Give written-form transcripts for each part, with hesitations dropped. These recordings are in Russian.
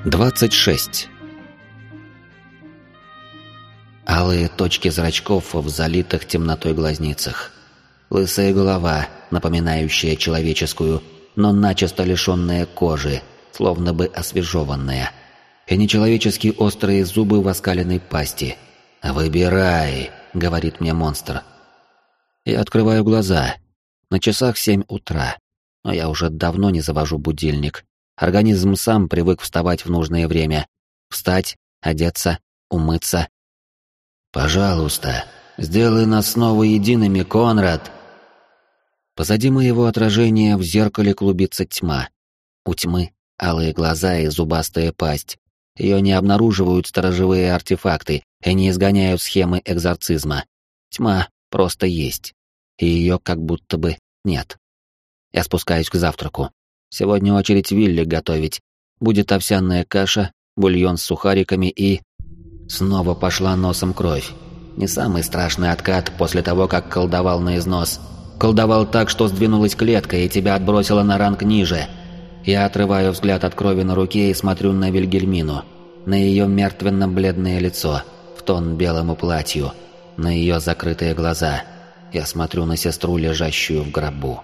26. Алые точки зрачков в залитых темнотой глазницах. Лысая голова, напоминающая человеческую, но начисто лишенная кожи, словно бы освежеванная. И нечеловечески острые зубы в оскаленной пасти. «Выбирай», — говорит мне монстр. Я открываю глаза. На часах 7 утра. Но я уже давно не завожу будильник. Организм сам привык вставать в нужное время. Встать, одеться, умыться. «Пожалуйста, сделай нас снова едиными, Конрад!» Позади моего отражения в зеркале клубится тьма. У тьмы алые глаза и зубастая пасть. Ее не обнаруживают сторожевые артефакты и не изгоняют схемы экзорцизма. Тьма просто есть. И ее как будто бы нет. Я спускаюсь к завтраку. Сегодня очередь Вилли готовить. Будет овсяная каша, бульон с сухариками и... Снова пошла носом кровь. Не самый страшный откат после того, как колдовал на износ. Колдовал так, что сдвинулась клетка и тебя отбросило на ранг ниже. Я отрываю взгляд от крови на руке и смотрю на Вильгельмину. На ее мертвенно-бледное лицо, в тон белому платью. На ее закрытые глаза. Я смотрю на сестру, лежащую в гробу.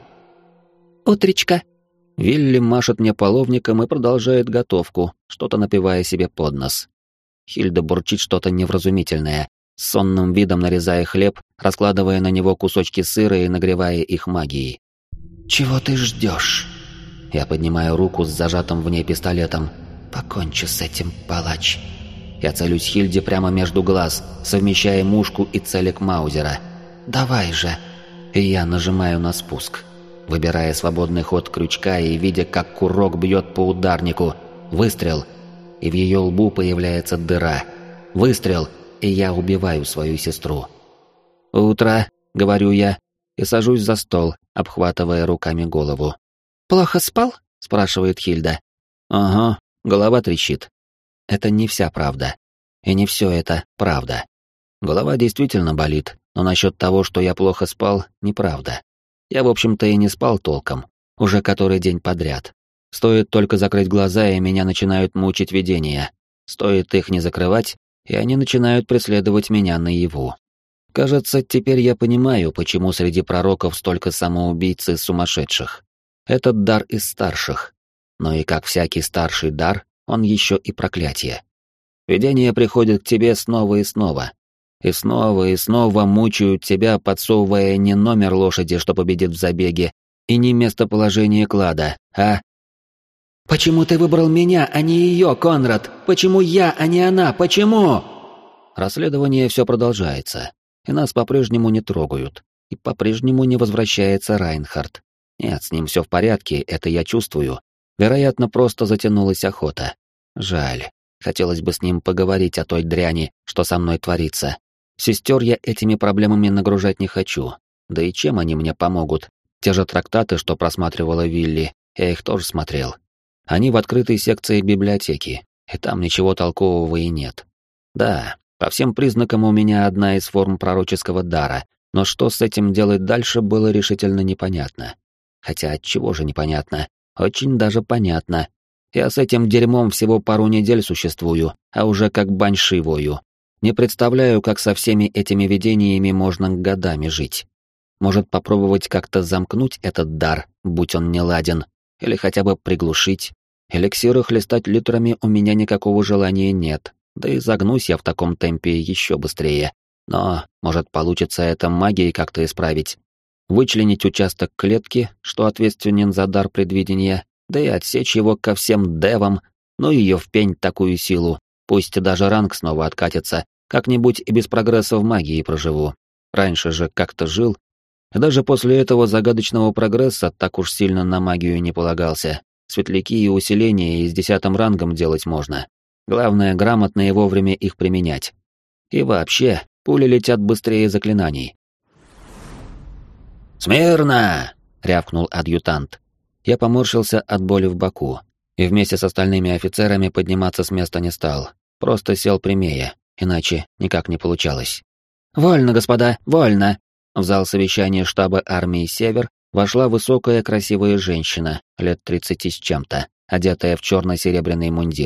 «Утречка!» Вилли машет мне половником и продолжает готовку, что-то напивая себе под нос. Хильда бурчит что-то невразумительное, с сонным видом нарезая хлеб, раскладывая на него кусочки сыра и нагревая их магией. «Чего ты ждешь?» Я поднимаю руку с зажатым в ней пистолетом. «Покончи с этим, палач». Я целюсь Хильде прямо между глаз, совмещая мушку и целик Маузера. «Давай же!» И я нажимаю на спуск, выбирая свободный ход крючка и видя, как курок бьет по ударнику. Выстрел, и в ее лбу появляется дыра. Выстрел, и я убиваю свою сестру. «Утро», — говорю я, и сажусь за стол, обхватывая руками голову. «Плохо спал?» — спрашивает Хильда. «Ага, голова трещит». Это не вся правда. И не все это правда. Голова действительно болит, но насчет того, что я плохо спал, неправда. Я, в общем-то, и не спал толком, уже который день подряд. Стоит только закрыть глаза, и меня начинают мучить видения. Стоит их не закрывать, и они начинают преследовать меня наяву. Кажется, теперь я понимаю, почему среди пророков столько самоубийц и сумасшедших. Этот дар из старших. Но и как всякий старший дар, он еще и проклятие. Видения приходят к тебе снова и снова. И снова мучают тебя, подсовывая не номер лошади, что победит в забеге, и не местоположение клада, а... «Почему ты выбрал меня, а не ее, Конрад? Почему я, а не она? Почему?» Расследование все продолжается, и нас по-прежнему не трогают, и по-прежнему не возвращается Райнхард. Нет, с ним все в порядке, это я чувствую. Вероятно, просто затянулась охота. Жаль. Хотелось бы с ним поговорить о той дряни, что со мной творится. Сестер я этими проблемами нагружать не хочу. Да и чем они мне помогут? Те же трактаты, что просматривала Вилли, я их тоже смотрел. Они в открытой секции библиотеки, и там ничего толкового и нет. Да, по всем признакам у меня одна из форм пророческого дара, но что с этим делать дальше, было решительно непонятно. Хотя от чего же непонятно? Очень даже понятно. Я с этим дерьмом всего пару недель существую, а уже как баньши вою. Не представляю, как со всеми этими видениями можно годами жить. Может, попробовать как-то замкнуть этот дар, будь он не ладен, или хотя бы приглушить. Эликсиры хлестать литрами у меня никакого желания нет, да и загнусь я в таком темпе еще быстрее. Но, может, получится это магией как-то исправить. Вычленить участок клетки, что ответственен за дар предвидения, да и отсечь его ко всем девам, ну ее в пень такую силу, пусть даже ранг снова откатится, как-нибудь и без прогресса в магии проживу. Раньше же как-то жил, и даже после этого загадочного прогресса так уж сильно на магию не полагался. Светляки и усиления и с 10-м рангом делать можно. Главное, грамотно и вовремя их применять. И вообще, пули летят быстрее заклинаний. «Смирно!» — рявкнул адъютант. Я поморщился от боли в боку, и вместе с остальными офицерами подниматься с места не стал, просто сел прямее, иначе никак не получалось. «Вольно, господа, вольно!» В зал совещания штаба армии «Север» вошла высокая красивая женщина, лет 30 с чем-то, одетая в черно-серебряный мундир.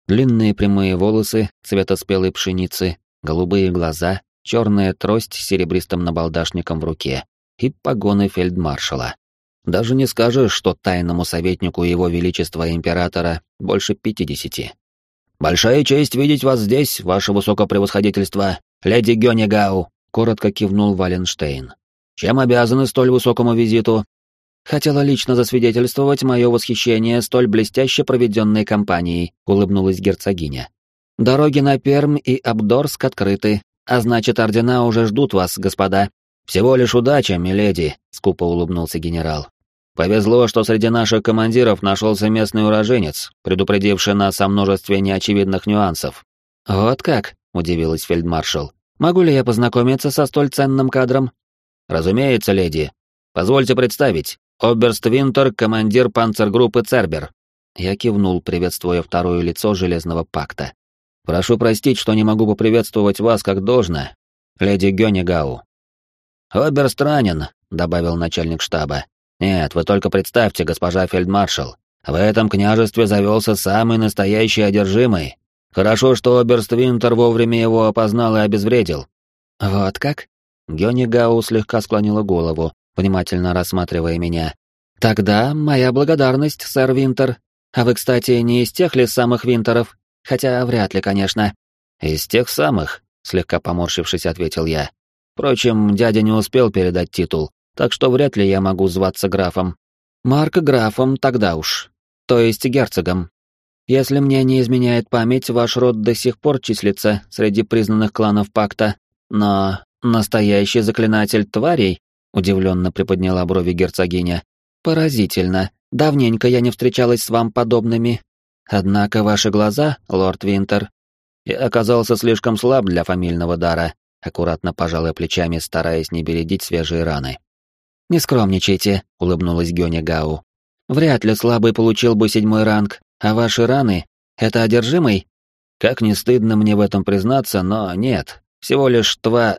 Длинные прямые волосы цвета спелой пшеницы, голубые глаза, черная трость с серебристым набалдашником в руке и погоны фельдмаршала. Даже не скажешь, что тайному советнику его величества императора больше 50. «Большая честь видеть вас здесь, ваше высокопревосходительство, леди Гёнигау», — коротко кивнул Валенштейн. «Чем обязаны столь высокому визиту?» «Хотела лично засвидетельствовать мое восхищение столь блестяще проведенной кампанией», — улыбнулась герцогиня. «Дороги на Перм и Абдорск открыты, а значит, ордена уже ждут вас, господа». «Всего лишь удача, миледи», — скупо улыбнулся генерал. «Повезло, что среди наших командиров нашелся местный уроженец, предупредивший нас о множестве неочевидных нюансов». «Вот как?» — удивилась фельдмаршал. «Могу ли я познакомиться со столь ценным кадром?» «Разумеется, леди. Позвольте представить. Оберст Винтер, командир панцергруппы Цербер». Я кивнул, приветствуя второе лицо Железного пакта. «Прошу простить, что не могу поприветствовать вас как должно, леди Гёнигау». «Оберст ранен», — добавил начальник штаба. «Нет, вы только представьте, госпожа фельдмаршал, в этом княжестве завелся самый настоящий одержимый. Хорошо, что оберст Винтер вовремя его опознал и обезвредил». «Вот как?» Гёнигау слегка склонила голову, внимательно рассматривая меня. «Тогда моя благодарность, сэр Винтер. А вы, кстати, не из тех ли самых Винтеров? Хотя вряд ли, конечно». «Из тех самых», — слегка поморщившись, ответил я. «Впрочем, дядя не успел передать титул, так что вряд ли я могу зваться графом». «Марк графом тогда уж. То есть герцогом. Если мне не изменяет память, ваш род до сих пор числится среди признанных кланов пакта, но настоящий заклинатель тварей?» — удивленно приподняла брови герцогиня. «Поразительно. Давненько я не встречалась с вам подобными. Однако ваши глаза, лорд Винтер...» «Я оказался слишком слаб для фамильного дара», — аккуратно пожала плечами, стараясь не бередить свежие раны. «Не скромничайте», — улыбнулась Гёнигау. «Вряд ли слабый получил бы 7-й ранг, а ваши раны — это одержимый?» «Как не стыдно мне в этом признаться, но нет. Всего лишь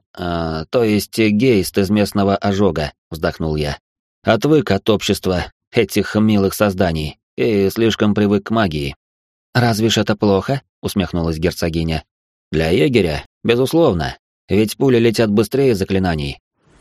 то есть гейст из местного ожога», — вздохнул я. «Отвык от общества этих милых созданий и слишком привык к магии». «Разве ж это плохо?» — усмехнулась герцогиня. «Для егеря, безусловно, ведь пули летят быстрее заклинаний».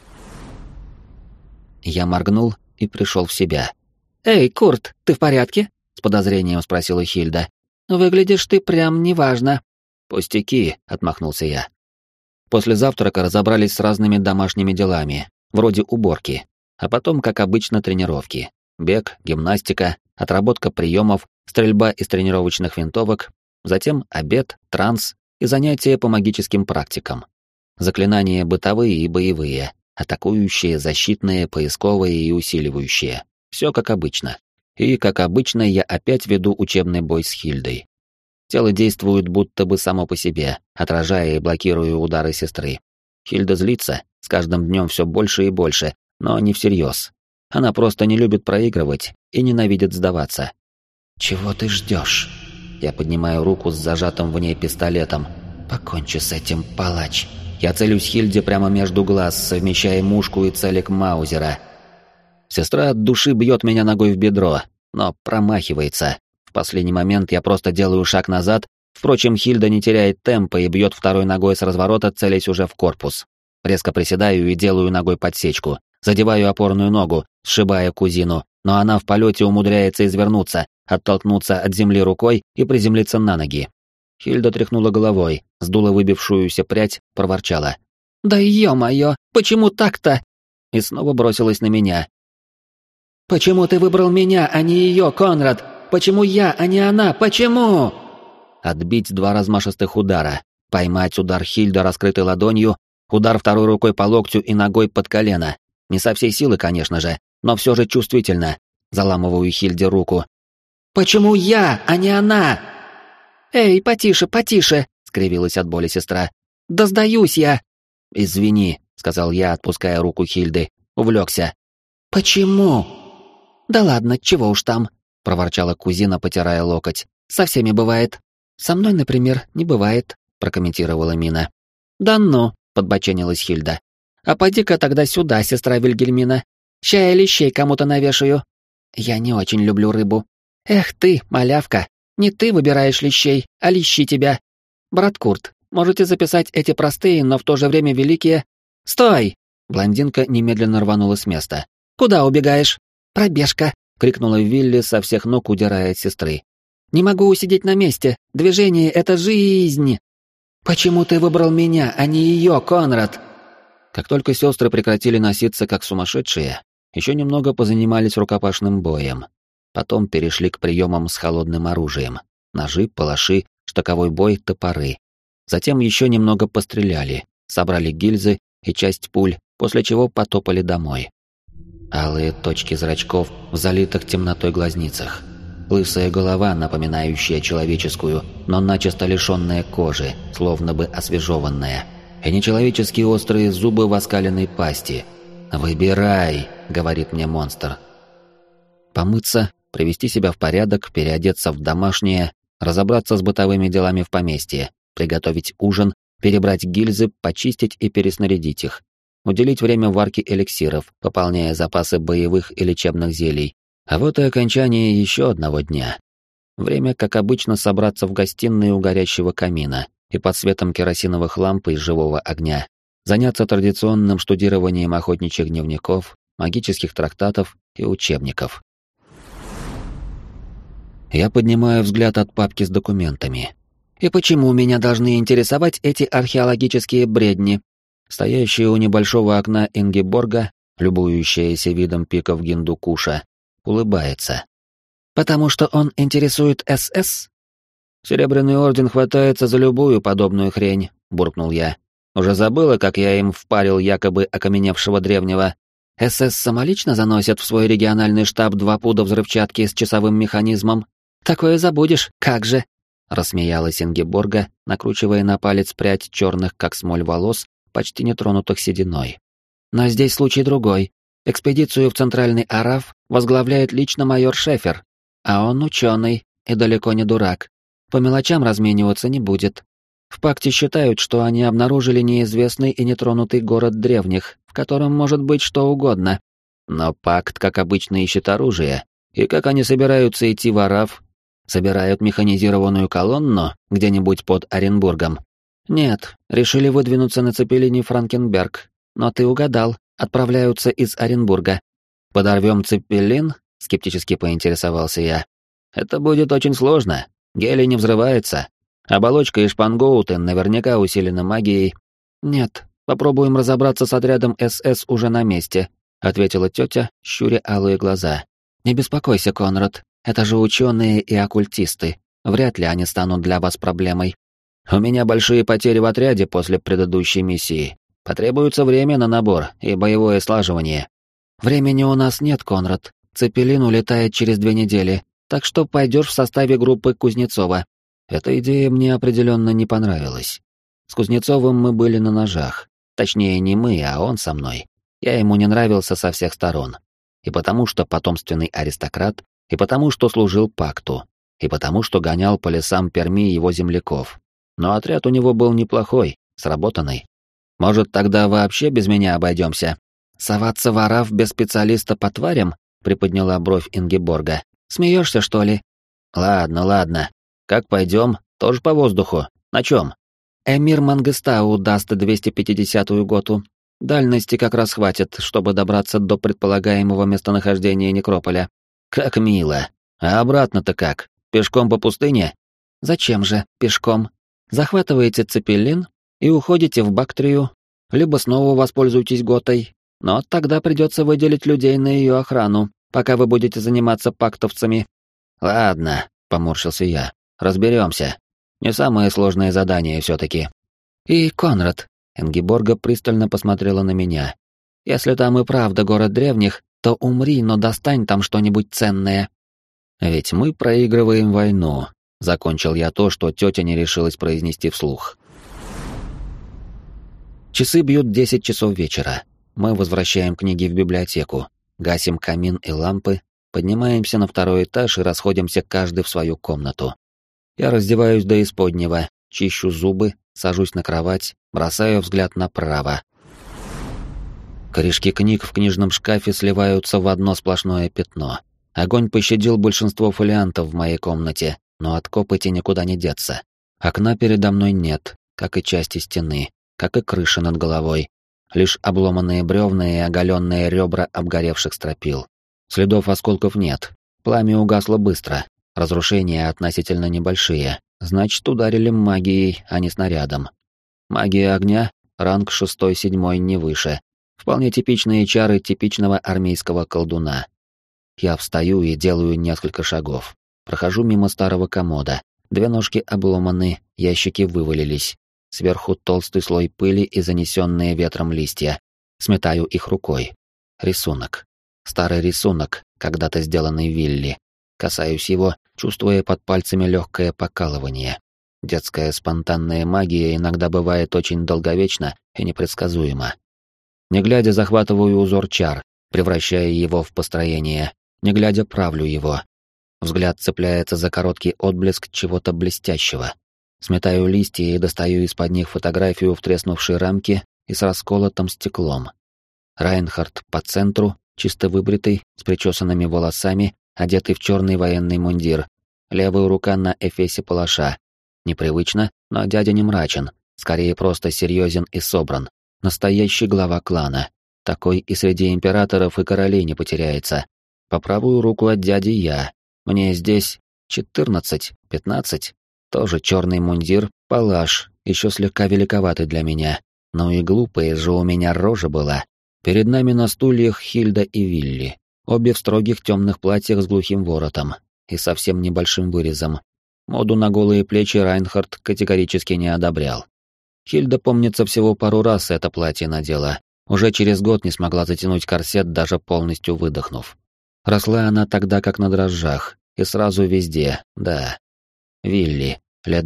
Я моргнул и пришел в себя. «Эй, Курт, ты в порядке?» — с подозрением спросила Хильда. «Выглядишь ты прям неважно». «Пустяки», — отмахнулся я. После завтрака разобрались с разными домашними делами, вроде уборки, а потом, как обычно, тренировки. Бег, гимнастика, отработка приемов, стрельба из тренировочных винтовок, затем обед, транс и занятия по магическим практикам. Заклинания бытовые и боевые, атакующие, защитные, поисковые и усиливающие. Все как обычно. И, как обычно, я опять веду учебный бой с Хильдой. Тело действует будто бы само по себе, отражая и блокируя удары сестры. Хильда злится, с каждым днем все больше и больше, но не всерьез. Она просто не любит проигрывать и ненавидит сдаваться. «Чего ты ждешь?» Я поднимаю руку с зажатым в ней пистолетом. «Покончи с этим, палач». Я целюсь Хильде прямо между глаз, совмещая мушку и целик Маузера. Сестра от души бьет меня ногой в бедро, но промахивается. В последний момент я просто делаю шаг назад, впрочем, Хильда не теряет темпа и бьет второй ногой с разворота, целясь уже в корпус. Резко приседаю и делаю ногой подсечку, задеваю опорную ногу, сшибая кузину, но она в полете умудряется извернуться, оттолкнуться от земли рукой и приземлиться на ноги. Хильда тряхнула головой, сдула выбившуюся прядь, проворчала. «Да ё-моё, почему так-то?» И снова бросилась на меня. «Почему ты выбрал меня, а не её, Конрад? Почему я, а не она? Почему?» Отбить 2 размашистых удара, поймать удар Хильда раскрытой ладонью, удар второй рукой по локтю и ногой под колено. Не со всей силы, конечно же, но все же чувствительно. Заламываю Хильде руку. «Почему я, а не она?» «Эй, потише, потише!» — скривилась от боли сестра. «Да сдаюсь я!» «Извини», — сказал я, отпуская руку Хильды. Увлекся. «Почему?» «Да ладно, чего уж там», — проворчала кузина, потирая локоть. «Со всеми бывает. Со мной, например, не бывает», — прокомментировала Мина. «Да ну», — подбоченилась Хильда. «А поди-ка тогда сюда, сестра Вильгельмина. Ща я лещей кому-то навешаю. Я не очень люблю рыбу. Эх ты, малявка, Не ты выбираешь лещей, а лещи тебя. Брат Курт, можете записать эти простые, но в то же время великие... Стой! Блондинка немедленно рванула с места. Куда убегаешь? Пробежка! Крикнула Вилли со всех ног, удирая от сестры. Не могу усидеть на месте. Движение — это жизнь. Почему ты выбрал меня, а не ее, Конрад? Как только сестры прекратили носиться как сумасшедшие, еще немного позанимались рукопашным боем. Потом перешли к приемам с холодным оружием. Ножи, палаши, штыковой бой, топоры. Затем еще немного постреляли, собрали гильзы и часть пуль, после чего потопали домой. Алые точки зрачков в залитых темнотой глазницах. Лысая голова, напоминающая человеческую, но начисто лишенная кожи, словно бы освежеванная. И нечеловеческие острые зубы в оскаленной пасти. «Выбирай», — говорит мне монстр. Помыться, привести себя в порядок, переодеться в домашнее, разобраться с бытовыми делами в поместье, приготовить ужин, перебрать гильзы, почистить и переснарядить их. Уделить время варке эликсиров, пополняя запасы боевых и лечебных зелий. А вот и окончание еще одного дня. Время, как обычно, собраться в гостиной у горящего камина и под светом керосиновых ламп из живого огня, заняться традиционным штудированием охотничьих дневников, магических трактатов и учебников. Я поднимаю взгляд от папки с документами. И почему меня должны интересовать эти археологические бредни? Стоящая у небольшого окна Ингеборга, любующаяся видом пиков Гиндукуша, улыбается. «Потому что он интересует СС?» «Серебряный орден хватается за любую подобную хрень», — буркнул я. «Уже забыла, как я им впарил якобы окаменевшего древнего? СС самолично заносят в свой региональный штаб 2 пуда взрывчатки с часовым механизмом? Такое забудешь, как же!» Рассмеялась Ингеборга, накручивая на палец прядь черных, как смоль, волос, почти нетронутых сединой. «Но здесь случай другой. Экспедицию в Центральный Араф возглавляет лично майор Шефер, а он ученый и далеко не дурак. По мелочам размениваться не будет. В пакте считают, что они обнаружили неизвестный и нетронутый город древних, в котором может быть что угодно. Но пакт, как обычно, ищет оружие. И как они собираются идти в Араф? Собирают механизированную колонну где-нибудь под Оренбургом? Нет, решили выдвинуться на Цепелине Франкенберг. Но ты угадал, отправляются из Оренбурга. «Подорвем Цепелин?» — скептически поинтересовался я. «Это будет очень сложно. Гелий не взрывается. Оболочка и шпангоутен наверняка усилена магией». «Нет, попробуем разобраться с отрядом СС уже на месте», — ответила тетя, щуря алые глаза. «Не беспокойся, Конрад, это же ученые и оккультисты. Вряд ли они станут для вас проблемой». «У меня большие потери в отряде после предыдущей миссии. Потребуется время на набор и боевое слаживание». «Времени у нас нет, Конрад. Цепелин улетает через 2 недели, так что пойдешь в составе группы Кузнецова». Эта идея мне определенно не понравилась. С Кузнецовым мы были на ножах. Точнее, не мы, а он со мной. Я ему не нравился со всех сторон. И потому что потомственный аристократ, и потому что служил пакту, и потому что гонял по лесам Перми его земляков. Но отряд у него был неплохой, сработанный. Может, тогда вообще без меня обойдемся? «Соваться в Араф без специалиста по тварям?» — приподняла бровь Ингеборга. «Смеешься, что ли?» «Ладно, ладно. Как пойдем? Тоже по воздуху. На чем?» «Эмир Мангыстау даст 250-ю готу. Дальности как раз хватит, чтобы добраться до предполагаемого местонахождения некрополя». «Как мило. А обратно-то как? Пешком по пустыне?» «Зачем же пешком? Захватываете Цепелин и уходите в Бактрию, либо снова воспользуйтесь готой. Но тогда придется выделить людей на ее охрану, пока вы будете заниматься пактовцами». «Ладно», — поморщился я, — «разберемся. Не самое сложное задание все-таки». «И, Конрад», — Ингеборга пристально посмотрела на меня, — «если там и правда город древних, то умри, но достань там что-нибудь ценное». «Ведь мы проигрываем войну», — закончил я то, что тетя не решилась произнести вслух. Часы бьют 10 часов вечера. Мы возвращаем книги в библиотеку, гасим камин и лампы, поднимаемся на 2-й этаж и расходимся каждый в свою комнату. Я раздеваюсь до исподнего, чищу зубы, сажусь на кровать, бросаю взгляд направо. Корешки книг в книжном шкафе сливаются в одно сплошное пятно. Огонь пощадил большинство фолиантов в моей комнате, но от копоти никуда не деться. Окна передо мной нет, как и части стены, как и крыши над головой. Лишь обломанные бревна и оголенные ребра обгоревших стропил. Следов осколков нет. Пламя угасло быстро. Разрушения относительно небольшие. Значит, ударили магией, а не снарядом. Магия огня, ранг 6-7 не выше. Вполне типичные чары типичного армейского колдуна. Я встаю и делаю несколько шагов. Прохожу мимо старого комода. Две ножки обломаны, ящики вывалились. Сверху толстый слой пыли и занесенные ветром листья. Сметаю их рукой. Рисунок. Старый рисунок, когда-то сделанный Вилли. Касаюсь его, чувствуя под пальцами легкое покалывание. Детская спонтанная магия иногда бывает очень долговечна и непредсказуема. Не глядя, захватываю узор чар, превращая его в построение. Не глядя, правлю его. Взгляд цепляется за короткий отблеск чего-то блестящего. Сметаю листья и достаю из-под них фотографию в треснувшей рамке и с расколотым стеклом. Райнхард по центру, чисто выбритый, с причесанными волосами, одетый в черный военный мундир. Левая рука на эфесе палаша. Непривычно, но дядя не мрачен, скорее просто серьезен и собран. Настоящий глава клана. Такой и среди императоров и королей не потеряется. По правую руку от дяди я. Мне здесь 14, 15. Тоже черный мундир, палаш, еще слегка великоватый для меня. Ну и глупая же у меня рожа была. Перед нами на стульях Хильда и Вилли. Обе в строгих темных платьях с глухим воротом и совсем небольшим вырезом. Моду на голые плечи Райнхард категорически не одобрял. Хильда, помнится, всего пару раз это платье надела. Уже через год не смогла затянуть корсет, даже полностью выдохнув. Росла она тогда как на дрожжах, и сразу везде, да. Вилли, лет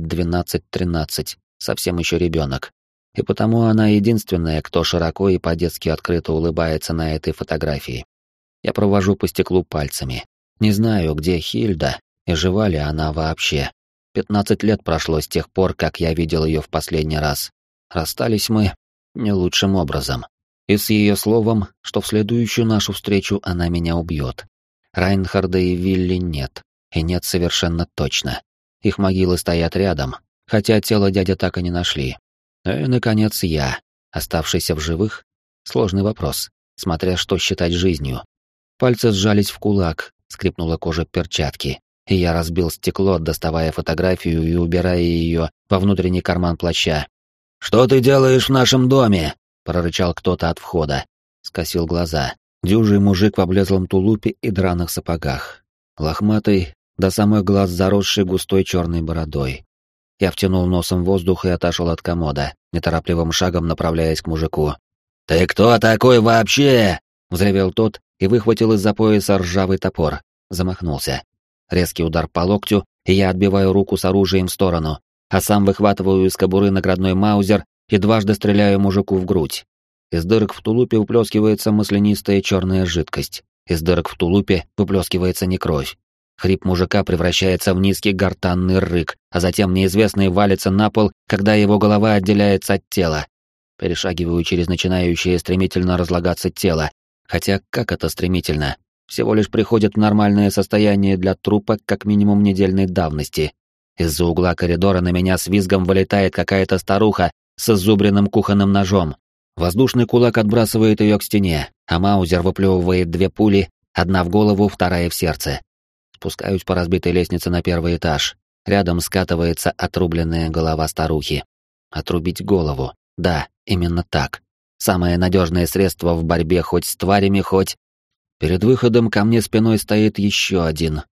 12-13, совсем еще ребенок. И потому она единственная, кто широко и по-детски открыто улыбается на этой фотографии. Я провожу по стеклу пальцами. Не знаю, где Хильда, и жива ли она вообще. 15 лет прошло с тех пор, как я видел ее в последний раз. Расстались мы не лучшим образом. И с ее словом, что в следующую нашу встречу она меня убьет. Райнхарда и Вилли нет. И нет совершенно точно. Их могилы стоят рядом, хотя тело дяди так и не нашли. И, наконец, я, оставшийся в живых? Сложный вопрос, смотря что считать жизнью. Пальцы сжались в кулак, скрипнула кожа перчатки, и я разбил стекло, доставая фотографию и убирая ее во внутренний карман плаща. «Что ты делаешь в нашем доме?» — прорычал кто-то от входа. Скосил глаза. Дюжий мужик в облезлом тулупе и драных сапогах. Лохматый, до самых глаз заросший густой черной бородой. Я втянул носом воздух и отошел от комода, неторопливым шагом направляясь к мужику. «Ты кто такой вообще?» — взревел тот и выхватил из-за пояса ржавый топор. Замахнулся. Резкий удар по локтю, и я отбиваю руку с оружием в сторону, а сам выхватываю из кобуры наградной маузер и дважды стреляю мужику в грудь. Из дырок в тулупе выплескивается маслянистая черная жидкость. Из дырок в тулупе выплескивается не кровь. Хрип мужика превращается в низкий гортанный рык, а затем неизвестный валится на пол, когда его голова отделяется от тела. Перешагиваю через начинающее стремительно разлагаться тело. Хотя как это стремительно? Всего лишь приходит в нормальное состояние для трупа как минимум недельной давности. Из-за угла коридора на меня с визгом вылетает какая-то старуха с иззубренным кухонным ножом. Воздушный кулак отбрасывает ее к стене, а маузер выплевывает 2 пули, одна в голову, вторая в сердце. Спускаюсь по разбитой лестнице на 1-й этаж. Рядом скатывается отрубленная голова старухи. Отрубить голову. Да, именно так. Самое надежное средство в борьбе хоть с тварями, хоть... Перед выходом ко мне спиной стоит еще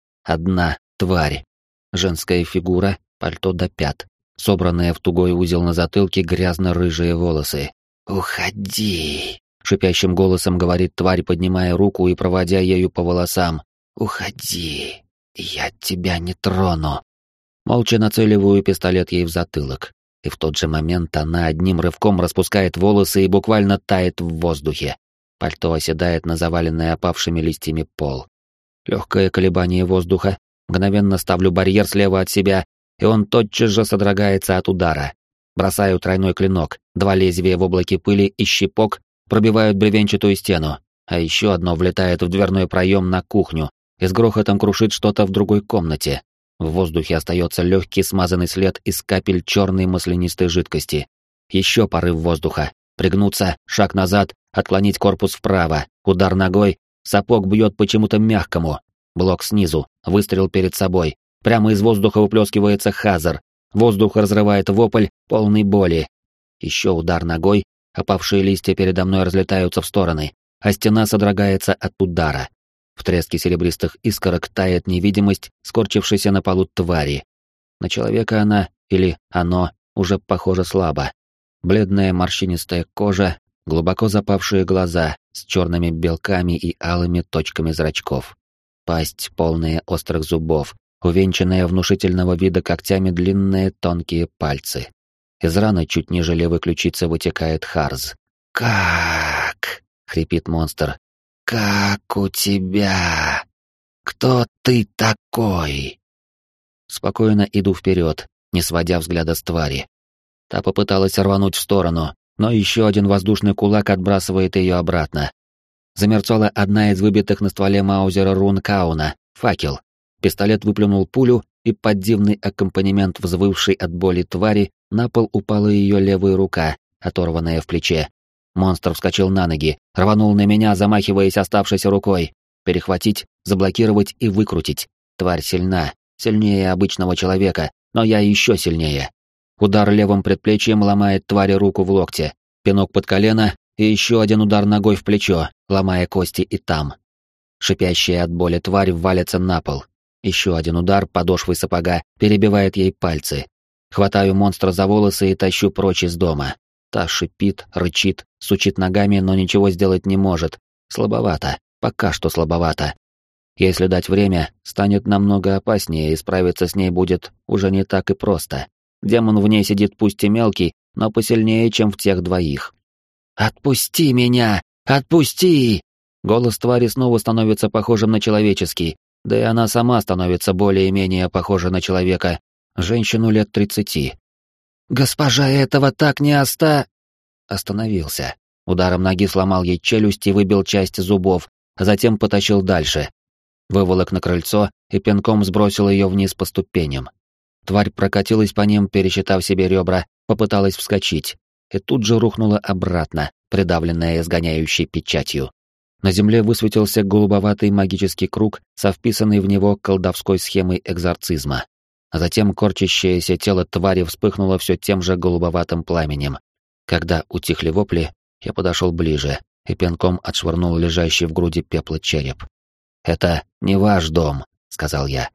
одна тварь. Женская фигура, пальто до пят. Собранные в тугой узел на затылке грязно-рыжие волосы. «Уходи!» — шипящим голосом говорит тварь, поднимая руку и проводя ею по волосам. «Уходи! Я тебя не трону!» Молча нацеливаю пистолет ей в затылок, и в тот же момент она одним рывком распускает волосы и буквально тает в воздухе. Пальто оседает на заваленный опавшими листьями пол. Легкое колебание воздуха, мгновенно ставлю барьер слева от себя, и он тотчас же содрогается от удара. Бросаю тройной клинок, 2 лезвия в облаке пыли и щепок пробивают бревенчатую стену, а еще одно влетает в дверной проем на кухню и с грохотом крушит что-то в другой комнате. В воздухе остается легкий смазанный след из капель черной маслянистой жидкости. Еще порыв воздуха. Пригнуться, шаг назад, отклонить корпус вправо, удар ногой, сапог бьет почему-то мягкому. Блок снизу, выстрел перед собой. Прямо из воздуха выплескивается хазар. Воздух разрывает вопль, полный боли. Еще удар ногой, опавшие листья передо мной разлетаются в стороны, а стена содрогается от удара. В треске серебристых искорок тает невидимость, скорчившейся на полу твари. На человека она, или оно, уже похоже слабо. Бледная морщинистая кожа, глубоко запавшие глаза с черными белками и алыми точками зрачков. Пасть, полная острых зубов, увенчанная внушительного вида когтями длинные тонкие пальцы. Из раны чуть ниже левой ключицы вытекает харз. «Как?» — хрипит монстр. «Как у тебя? Кто ты такой?» Спокойно иду вперед, не сводя взгляда с твари. Та попыталась рвануть в сторону, но еще один воздушный кулак отбрасывает ее обратно. Замерцала одна из выбитых на стволе маузера рун Кауна — факел. Пистолет выплюнул пулю, и под дивный аккомпанемент взвывшей от боли твари на пол упала ее левая рука, оторванная в плече. Монстр вскочил на ноги, рванул на меня, замахиваясь оставшейся рукой. Перехватить, заблокировать и выкрутить. Тварь сильна, сильнее обычного человека, но я еще сильнее. Удар левым предплечьем ломает твари руку в локте, пинок под колено и еще один удар ногой в плечо, ломая кости и там. Шипящая от боли тварь валится на пол. Еще один удар подошвой сапога перебивает ей пальцы. Хватаю монстра за волосы и тащу прочь из дома. Та шипит, рычит, сучит ногами, но ничего сделать не может. Слабовато, пока что слабовато. Если дать время, станет намного опаснее, и справиться с ней будет уже не так и просто. Демон в ней сидит пусть и мелкий, но посильнее, чем в тех двоих. «Отпусти меня! Отпусти!» Голос твари снова становится похожим на человеческий, да и она сама становится более-менее похожа на человека, женщину лет 30. «Госпожа, этого так не Остановился. Ударом ноги сломал ей челюсть и выбил часть зубов, а затем потащил дальше. Выволок на крыльцо и пинком сбросил ее вниз по ступеням. Тварь прокатилась по ним, пересчитав себе ребра, попыталась вскочить, и тут же рухнула обратно, придавленная изгоняющей печатью. На земле высветился голубоватый магический круг со вписанной в него колдовской схемой экзорцизма. А затем корчащееся тело твари вспыхнуло все тем же голубоватым пламенем. Когда утихли вопли, я подошел ближе и пинком отшвырнул лежащий в груди пепла череп. «Это не ваш дом», — сказал я.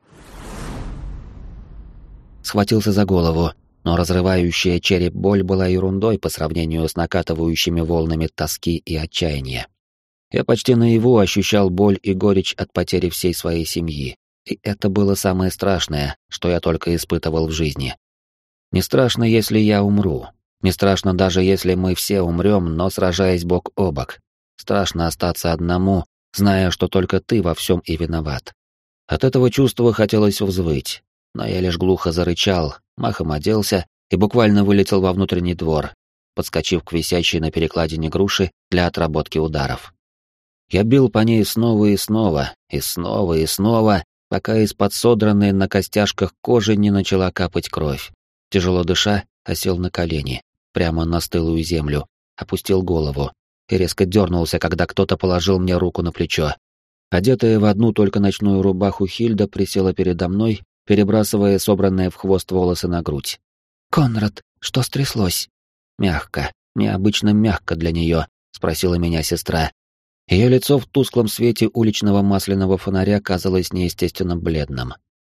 Схватился за голову, но разрывающая череп боль была ерундой по сравнению с накатывающими волнами тоски и отчаяния. Я почти наяву ощущал боль и горечь от потери всей своей семьи, и это было самое страшное, что я только испытывал в жизни. Не страшно, если я умру. Не страшно даже, если мы все умрем, но сражаясь бок о бок. Страшно остаться одному, зная, что только ты во всем и виноват. От этого чувства хотелось взвыть, но я лишь глухо зарычал, махом оделся и буквально вылетел во внутренний двор, подскочив к висящей на перекладине груши для отработки ударов. Я бил по ней снова и снова, и снова и снова, пока из-под содранной на костяшках кожи не начала капать кровь. Тяжело дыша, осел на колени, прямо на стылую землю, опустил голову и резко дернулся, когда кто-то положил мне руку на плечо. Одетая в одну только ночную рубаху Хильда присела передо мной, перебрасывая собранные в хвост волосы на грудь. «Конрад, что стряслось?» «Мягко, необычно мягко для нее», — спросила меня сестра. Ее лицо в тусклом свете уличного масляного фонаря казалось неестественно бледным.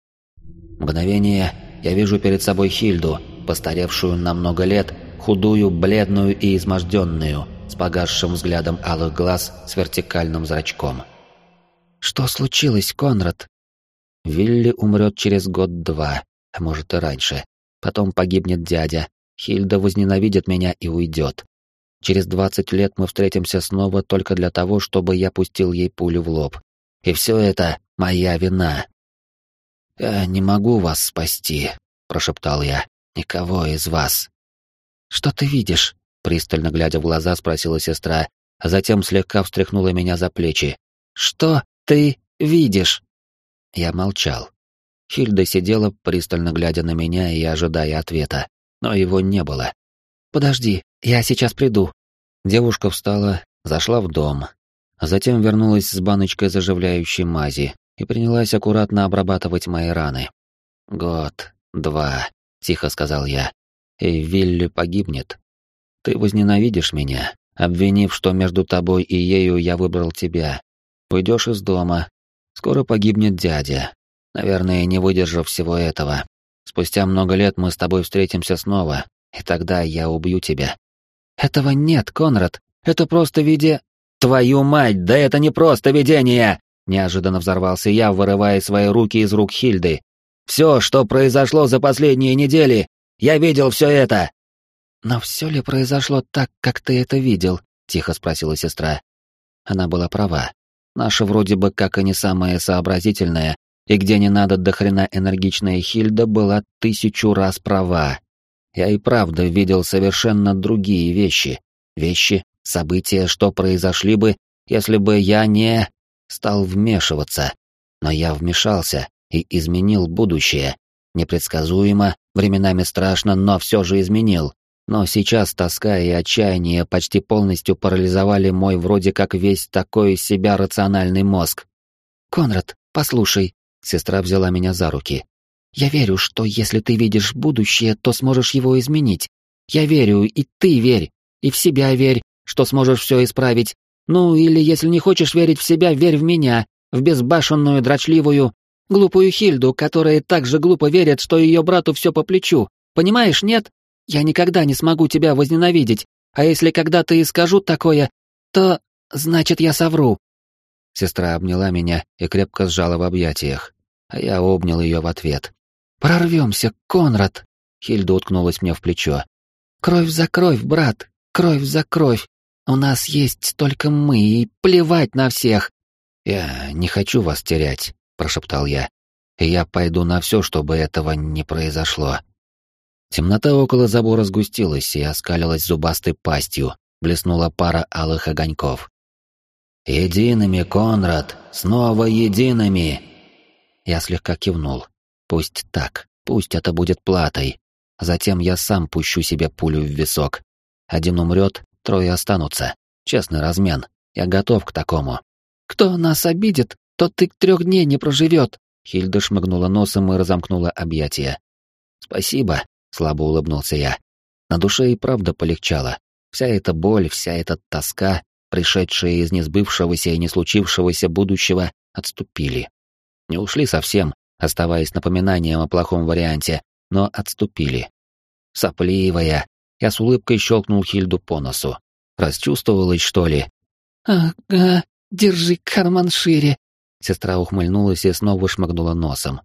Мгновение я вижу перед собой Хильду, постаревшую на много лет, худую, бледную и изможденную, с погасшим взглядом алых глаз с вертикальным зрачком. «Что случилось, Конрад?» «Вилли умрет через год-два, а может и раньше. Потом погибнет дядя. Хильда возненавидит меня и уйдет. Через 20 лет мы встретимся снова только для того, чтобы я пустил ей пулю в лоб. И все это моя вина». «Я не могу вас спасти», — прошептал я. «Никого из вас». «Что ты видишь?» — пристально глядя в глаза, спросила сестра, а затем слегка встряхнула меня за плечи. «Что ты видишь?» Я молчал. Хильда сидела, пристально глядя на меня и ожидая ответа, но его не было. «Подожди, я сейчас приду». Девушка встала, зашла в дом, а затем вернулась с баночкой заживляющей мази и принялась аккуратно обрабатывать мои раны. «Год, 2», — тихо сказал я, — «и Вилли погибнет. Ты возненавидишь меня, обвинив, что между тобой и ею я выбрал тебя. Уйдешь из дома. Скоро погибнет дядя, наверное, не выдержав всего этого. Спустя много лет мы с тобой встретимся снова, и тогда я убью тебя». «Этого нет, Конрад. Это просто «Твою мать, да это не просто видение!» Неожиданно взорвался я, вырывая свои руки из рук Хильды. «Все, что произошло за последние недели, я видел все это!» «Но все ли произошло так, как ты это видел?» — тихо спросила сестра. Она была права. Наша вроде бы как и не самая сообразительная, и где не надо до хрена энергичная Хильда была 1000 раз права. Я и правда видел совершенно другие вещи. Вещи, события, что произошли бы, если бы я не стал вмешиваться. Но я вмешался и изменил будущее. Непредсказуемо, временами страшно, но все же изменил. Но сейчас тоска и отчаяние почти полностью парализовали мой вроде как весь такой из себя рациональный мозг. «Конрад, послушай», — сестра взяла меня за руки. «Я верю, что если ты видишь будущее, то сможешь его изменить. Я верю, и ты верь, и в себя верь, что сможешь все исправить. Ну, или если не хочешь верить в себя, верь в меня, в безбашенную, дрочливую, глупую Хильду, которая так же глупо верит, что ее брату все по плечу. Понимаешь, нет? Я никогда не смогу тебя возненавидеть, а если когда-то и скажу такое, то значит я совру». Сестра обняла меня и крепко сжала в объятиях, а я обнял ее в ответ. «Прорвемся, Конрад!» Хильда уткнулась мне в плечо. «Кровь за кровь, брат, кровь за кровь. У нас есть только мы, и плевать на всех». «Я не хочу вас терять», — прошептал я. «И я пойду на все, чтобы этого не произошло». Темнота около забора сгустилась и оскалилась зубастой пастью, блеснула пара алых огоньков. «Едиными, Конрад, снова едиными!» Я слегка кивнул. Пусть так, пусть это будет платой. Затем я сам пущу себе пулю в висок. Один умрет, 3 останутся. Честный размен. Я готов к такому. «Кто нас обидит, тот и 3 дней не проживет», — Хильда шмыгнула носом и разомкнула объятия. «Спасибо», — слабо улыбнулся я. На душе и правда полегчало. Вся эта боль, вся эта тоска, пришедшая из несбывшегося и не случившегося будущего, отступили. Не ушли совсем, оставаясь напоминанием о плохом варианте, но отступили. Сопливая. Я с улыбкой щелкнул Хильду по носу. Расчувствовалась, что ли? «Ага, держи карман шире», — сестра ухмыльнулась и снова шмыгнула носом.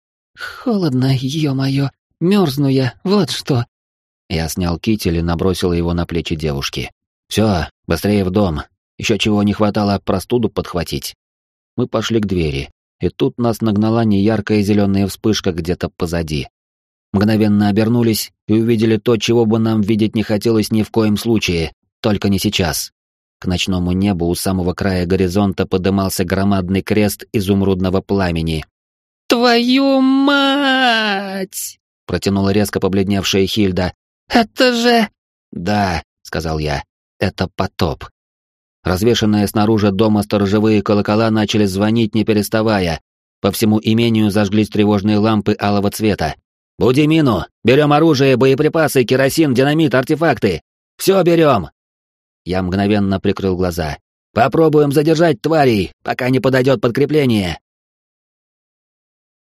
«Холодно, ё-моё, мёрзну я, вот что». Я снял китель и набросил его на плечи девушки. «Всё, быстрее в дом. Ещё чего не хватало, простуду подхватить». Мы пошли к двери, и тут нас нагнала неяркая зелёная вспышка где-то позади. Мгновенно обернулись и увидели то, чего бы нам видеть не хотелось ни в коем случае, только не сейчас. К ночному небу у самого края горизонта подымался громадный крест изумрудного пламени. «Твою мать!» — протянула резко побледневшая Хильда. «Это же...» «Да», — сказал я, — «это потоп». Развешанные снаружи дома сторожевые колокола начали звонить, не переставая. По всему имению зажглись тревожные лампы алого цвета. «Буди мину! Берем оружие, боеприпасы, керосин, динамит, артефакты! Все берем!» Я мгновенно прикрыл глаза. «Попробуем задержать тварей, пока не подойдет подкрепление.